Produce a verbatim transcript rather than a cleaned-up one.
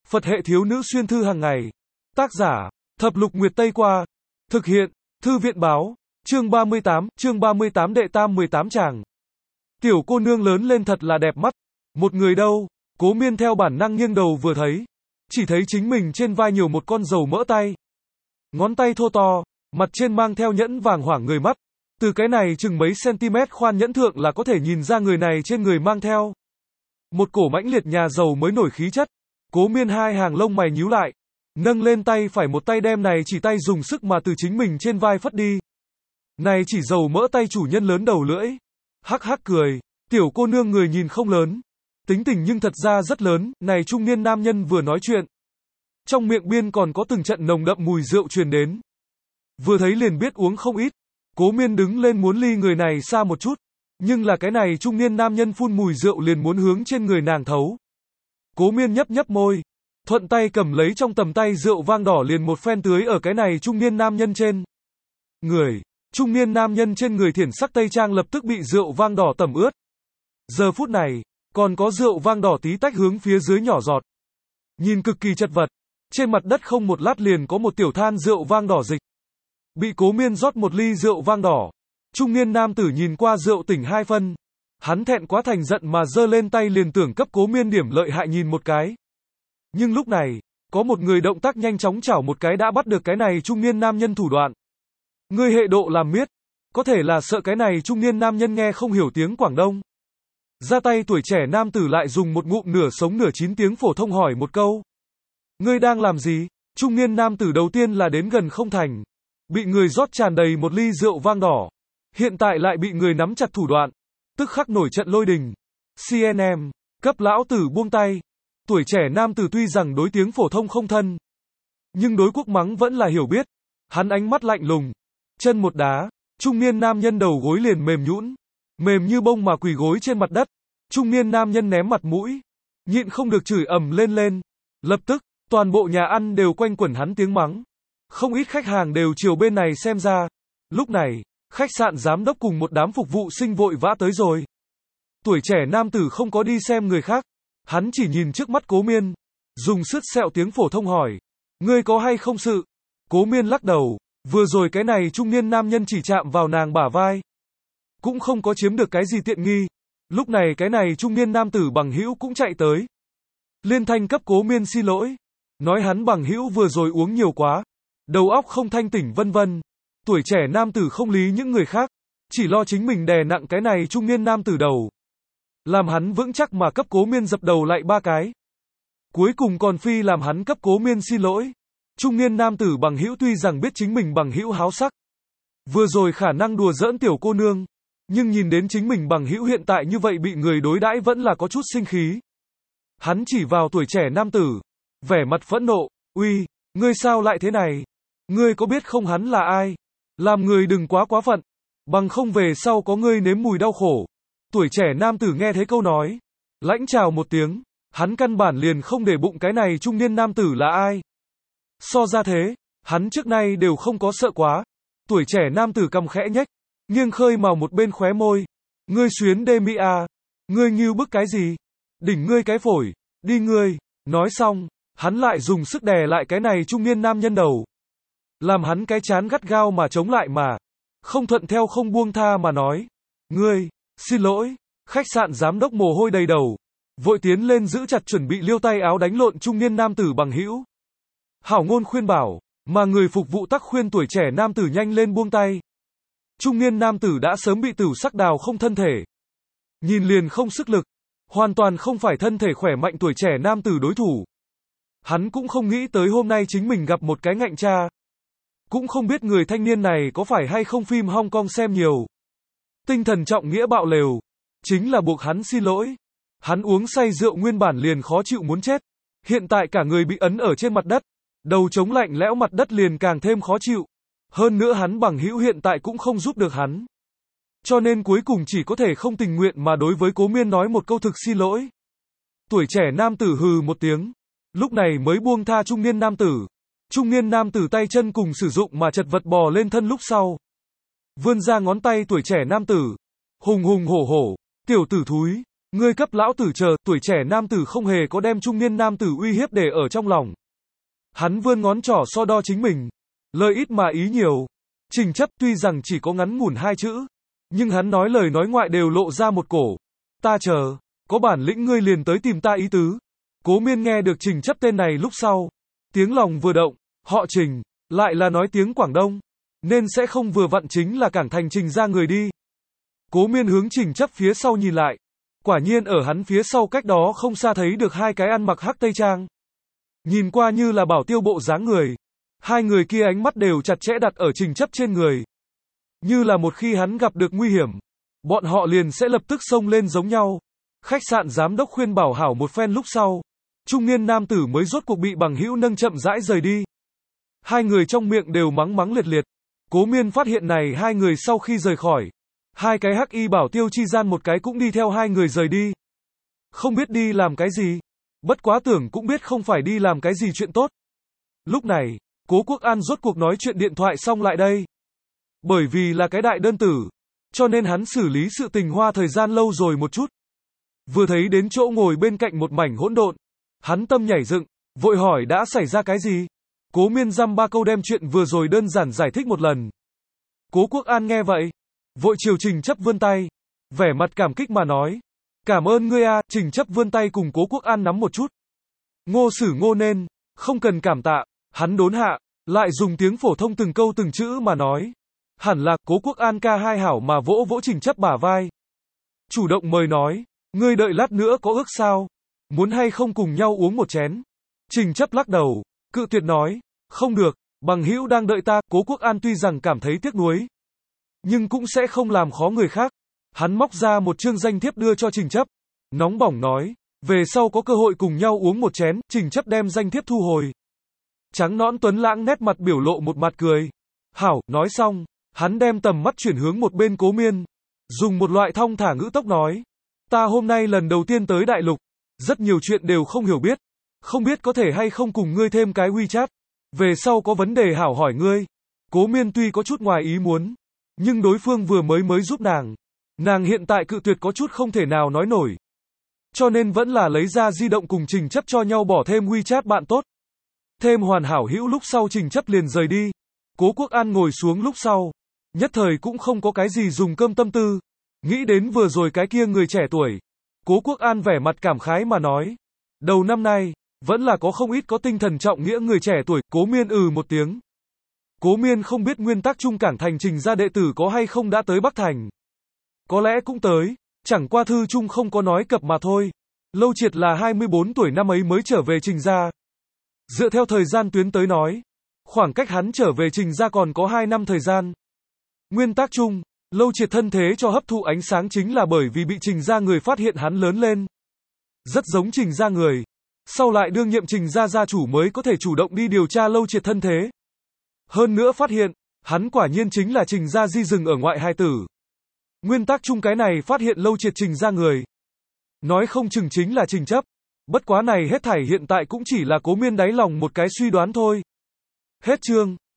Phật hệ thiếu nữ xuyên thư hàng ngày. Tác giả, Thập Lục Nguyệt Tây Qua. Thực hiện, Thư viện báo. Chương ba mươi tám, chương ba mươi tám đệ tam mười tám chàng. Tiểu cô nương lớn lên thật là đẹp mắt. Một người đâu? Cố Miên theo bản năng nghiêng đầu vừa thấy. Chỉ thấy chính mình trên vai nhiều một con dầu mỡ tay. Ngón tay thô to, mặt trên mang theo nhẫn vàng hoảng người mắt. Từ cái này chừng mấy cm khoan nhẫn thượng là có thể nhìn ra người này trên người mang theo. Một cổ mãnh liệt nhà giàu mới nổi khí chất. Cố Miên hai hàng lông mày nhíu lại. Nâng lên tay phải một tay đem này chỉ tay dùng sức mà từ chính mình trên vai phất đi. Này chỉ dầu mỡ tay chủ nhân lớn đầu lưỡi. Hắc hắc cười. Tiểu cô nương người nhìn không lớn. Tính tình nhưng thật ra rất lớn. Này trung niên nam nhân vừa nói chuyện. Trong miệng biên còn có từng trận nồng đậm mùi rượu truyền đến. Vừa thấy liền biết uống không ít. Cố Miên đứng lên muốn ly người này xa một chút. Nhưng là cái này trung niên nam nhân phun mùi rượu liền muốn hướng trên người nàng thấu. Cố Miên nhấp nhấp môi. Thuận tay cầm lấy trong tầm tay rượu vang đỏ liền một phen tưới ở cái này trung niên nam nhân trên. Người. Trung niên nam nhân trên người thiển sắc tây trang lập tức bị rượu vang đỏ tẩm ướt. Giờ phút này, còn có rượu vang đỏ tí tách hướng phía dưới nhỏ giọt. Nhìn cực kỳ chật vật. Trên mặt đất không một lát liền có một tiểu than rượu vang đỏ dịch. Bị Cố Miên rót một ly rượu vang đỏ. Trung niên nam tử nhìn qua rượu tỉnh hai phân. Hắn thẹn quá thành giận mà giơ lên tay liền tưởng cấp Cố Miên điểm lợi hại nhìn một cái. Nhưng lúc này, có một người động tác nhanh chóng chảo một cái đã bắt được cái này trung niên nam nhân thủ đoạn. Người hệ độ làm miết. Có thể là sợ cái này trung niên nam nhân nghe không hiểu tiếng Quảng Đông. Ra tay tuổi trẻ nam tử lại dùng một ngụm nửa sống nửa chín tiếng phổ thông hỏi một câu. Ngươi đang làm gì? Trung niên nam tử đầu tiên là đến gần không thành. Bị người rót tràn đầy một ly rượu vang đỏ. Hiện tại lại bị người nắm chặt thủ đoạn. Tức khắc nổi trận lôi đình. xê en em, cấp lão tử buông tay. Tuổi trẻ nam tử tuy rằng đối tiếng phổ thông không thân. Nhưng đối quốc mắng vẫn là hiểu biết. Hắn ánh mắt lạnh lùng. Chân một đá. Trung niên nam nhân đầu gối liền mềm nhũn. Mềm như bông mà quỳ gối trên mặt đất. Trung niên nam nhân ném mặt mũi. Nhịn không được chửi ầm lên lên. Lập tức, toàn bộ nhà ăn đều quanh quẩn hắn tiếng mắng. Không ít khách hàng đều chiều bên này xem ra. Lúc này, khách sạn giám đốc cùng một đám phục vụ sinh vội vã tới rồi. Tuổi trẻ nam tử không có đi xem người khác. Hắn chỉ nhìn trước mắt Cố Miên. Dùng sứt sẹo tiếng phổ thông hỏi. Ngươi có hay không sự? Cố Miên lắc đầu. Vừa rồi cái này trung niên nam nhân chỉ chạm vào nàng bả vai. Cũng không có chiếm được cái gì tiện nghi. Lúc này cái này trung niên nam tử bằng hữu cũng chạy tới. Liên thanh cấp Cố Miên xin lỗi. Nói hắn bằng hữu vừa rồi uống nhiều quá. Đầu óc không thanh tỉnh vân vân. Tuổi trẻ nam tử không lý những người khác. Chỉ lo chính mình đè nặng cái này trung niên nam tử đầu. Làm hắn vững chắc mà cấp Cố Miên dập đầu lại ba cái. Cuối cùng còn phi làm hắn cấp Cố Miên xin lỗi. Trung niên nam tử bằng hữu tuy rằng biết chính mình bằng hữu háo sắc. Vừa rồi khả năng đùa giỡn tiểu cô nương. Nhưng nhìn đến chính mình bằng hữu hiện tại như vậy bị người đối đãi vẫn là có chút sinh khí. Hắn chỉ vào tuổi trẻ nam tử. Vẻ mặt phẫn nộ. Uy, ngươi sao lại thế này? Ngươi có biết không hắn là ai? Làm người đừng quá quá phận. Bằng không về sau có ngươi nếm mùi đau khổ. Tuổi trẻ nam tử nghe thấy câu nói. Lãnh chào một tiếng. Hắn căn bản liền không để bụng cái này trung niên nam tử là ai. So ra thế, hắn trước nay đều không có sợ quá. Tuổi trẻ nam tử cằm khẽ nhếch. Nghiêng khơi màu một bên khóe môi. Ngươi xuyến đê mỹ à? Ngươi nghiêu bức cái gì? Đỉnh ngươi cái phổi. Đi ngươi. Nói xong, hắn lại dùng sức đè lại cái này trung niên nam nhân đầu. Làm hắn cái chán gắt gao mà chống lại mà. Không thuận theo không buông tha mà nói. Ngươi, xin lỗi. Khách sạn giám đốc mồ hôi đầy đầu. Vội tiến lên giữ chặt chuẩn bị liêu tay áo đánh lộn trung niên nam tử bằng hữu. Hảo ngôn khuyên bảo, mà người phục vụ tắc khuyên tuổi trẻ nam tử nhanh lên buông tay. Trung niên nam tử đã sớm bị tửu sắc đào không thân thể. Nhìn liền không sức lực. Hoàn toàn không phải thân thể khỏe mạnh tuổi trẻ nam tử đối thủ. Hắn cũng không nghĩ tới hôm nay chính mình gặp một cái ngạnh cha. Cũng không biết người thanh niên này có phải hay không phim Hong Kong xem nhiều. Tinh thần trọng nghĩa bạo lều. Chính là buộc hắn xin lỗi. Hắn uống say rượu nguyên bản liền khó chịu muốn chết. Hiện tại cả người bị ấn ở trên mặt đất. Đầu chống lạnh lẽo mặt đất liền càng thêm khó chịu. Hơn nữa hắn bằng hữu hiện tại cũng không giúp được hắn. Cho nên cuối cùng chỉ có thể không tình nguyện mà đối với Cố Miên nói một câu thực xin lỗi. Tuổi trẻ nam tử hừ một tiếng. Lúc này mới buông tha trung niên nam tử. Trung niên nam tử tay chân cùng sử dụng mà chật vật bò lên thân lúc sau. Vươn ra ngón tay tuổi trẻ nam tử. Hùng hùng hổ hổ. Tiểu tử thúi. Ngươi cấp lão tử chờ, tuổi trẻ nam tử không hề có đem trung niên nam tử uy hiếp để ở trong lòng. Hắn vươn ngón trỏ so đo chính mình. Lời ít mà ý nhiều. Trình Chấp tuy rằng chỉ có ngắn ngủn hai chữ, nhưng hắn nói lời nói ngoại đều lộ ra một cổ. Ta chờ, có bản lĩnh ngươi liền tới tìm ta ý tứ. Cố Miên nghe được Trình Chấp tên này lúc sau. Tiếng lòng vừa động, họ Trình, lại là nói tiếng Quảng Đông. Nên sẽ không vừa vặn chính là Cảng Thành Trình ra người đi. Cố Miên hướng Trình Chấp phía sau nhìn lại. Quả nhiên ở hắn phía sau cách đó không xa thấy được hai cái ăn mặc hắc tây trang. Nhìn qua như là bảo tiêu bộ dáng người. Hai người kia ánh mắt đều chặt chẽ đặt ở Trình Chấp trên người. Như là một khi hắn gặp được nguy hiểm, bọn họ liền sẽ lập tức xông lên giống nhau. Khách sạn giám đốc khuyên bảo hảo một phen lúc sau, trung niên nam tử mới rốt cuộc bị bằng hữu nâng chậm rãi rời đi. Hai người trong miệng đều mắng mắng liệt liệt. Cố Miên phát hiện này hai người sau khi rời khỏi, hai cái hắc y bảo tiêu chi gian một cái cũng đi theo hai người rời đi. Không biết đi làm cái gì, bất quá tưởng cũng biết không phải đi làm cái gì chuyện tốt. Lúc này, Cố Quốc An rốt cuộc nói chuyện điện thoại xong lại đây. Bởi vì là cái đại đơn tử, cho nên hắn xử lý sự tình hoa thời gian lâu rồi một chút. Vừa thấy đến chỗ ngồi bên cạnh một mảnh hỗn độn, hắn tâm nhảy dựng, vội hỏi đã xảy ra cái gì. Cố Miên dăm ba câu đem chuyện vừa rồi đơn giản giải thích một lần. Cố Quốc An nghe vậy, vội chiều Trình Chấp vươn tay, vẻ mặt cảm kích mà nói. Cảm ơn ngươi a. Trình Chấp vươn tay cùng Cố Quốc An nắm một chút. Ngô Sử Ngô nên, không cần cảm tạ. Hắn đốn hạ, lại dùng tiếng phổ thông từng câu từng chữ mà nói. Hẳn là, Cố Quốc An ca hai hảo mà vỗ vỗ Trình Chấp bả vai. Chủ động mời nói, ngươi đợi lát nữa có ước sao? Muốn hay không cùng nhau uống một chén? Trình Chấp lắc đầu, cự tuyệt nói, không được, bằng hữu đang đợi ta. Cố Quốc An tuy rằng cảm thấy tiếc nuối, nhưng cũng sẽ không làm khó người khác. Hắn móc ra một chương danh thiếp đưa cho Trình Chấp, nóng bỏng nói, về sau có cơ hội cùng nhau uống một chén. Trình Chấp đem danh thiếp thu hồi. Trắng nõn tuấn lãng nét mặt biểu lộ một mặt cười. Hảo, nói xong, hắn đem tầm mắt chuyển hướng một bên Cố Miên, dùng một loại thong thả ngữ tốc nói, ta hôm nay lần đầu tiên tới đại lục, rất nhiều chuyện đều không hiểu biết, không biết có thể hay không cùng ngươi thêm cái WeChat, về sau có vấn đề hảo hỏi ngươi. Cố Miên tuy có chút ngoài ý muốn, nhưng đối phương vừa mới mới giúp nàng, nàng hiện tại cự tuyệt có chút không thể nào nói nổi, cho nên vẫn là lấy ra di động cùng Trình Chấp cho nhau bỏ thêm WeChat bạn tốt. Thêm hoàn hảo hữu lúc sau Trình Chấp liền rời đi. Cố Quốc An ngồi xuống lúc sau, nhất thời cũng không có cái gì dùng cơm tâm tư, nghĩ đến vừa rồi cái kia người trẻ tuổi. Cố Quốc An vẻ mặt cảm khái mà nói, đầu năm nay, vẫn là có không ít có tinh thần trọng nghĩa người trẻ tuổi. Cố Miên ừ một tiếng. Cố Miên không biết nguyên tắc trung Cảng Thành Trình ra đệ tử có hay không đã tới Bắc Thành. Có lẽ cũng tới, chẳng qua thư trung không có nói cập mà thôi. Lâu Triệt là hai mươi bốn tuổi năm ấy mới trở về Trình ra. Dựa theo thời gian tuyến tới nói, khoảng cách hắn trở về Trình ra còn có hai năm thời gian. Nguyên tắc chung, Lâu Triệt thân thế cho hấp thụ ánh sáng chính là bởi vì bị Trình ra người phát hiện hắn lớn lên. Rất giống Trình ra người. Sau lại đương nhiệm Trình ra gia chủ mới có thể chủ động đi điều tra Lâu Triệt thân thế. Hơn nữa phát hiện, hắn quả nhiên chính là Trình ra di rừng ở ngoại hai tử. Nguyên tắc chung cái này phát hiện Lâu Triệt Trình ra người, nói không chừng chính là Trình Chấp. Bất quá này hết thảy hiện tại cũng chỉ là Cố Miên đáy lòng một cái suy đoán thôi. Hết chương.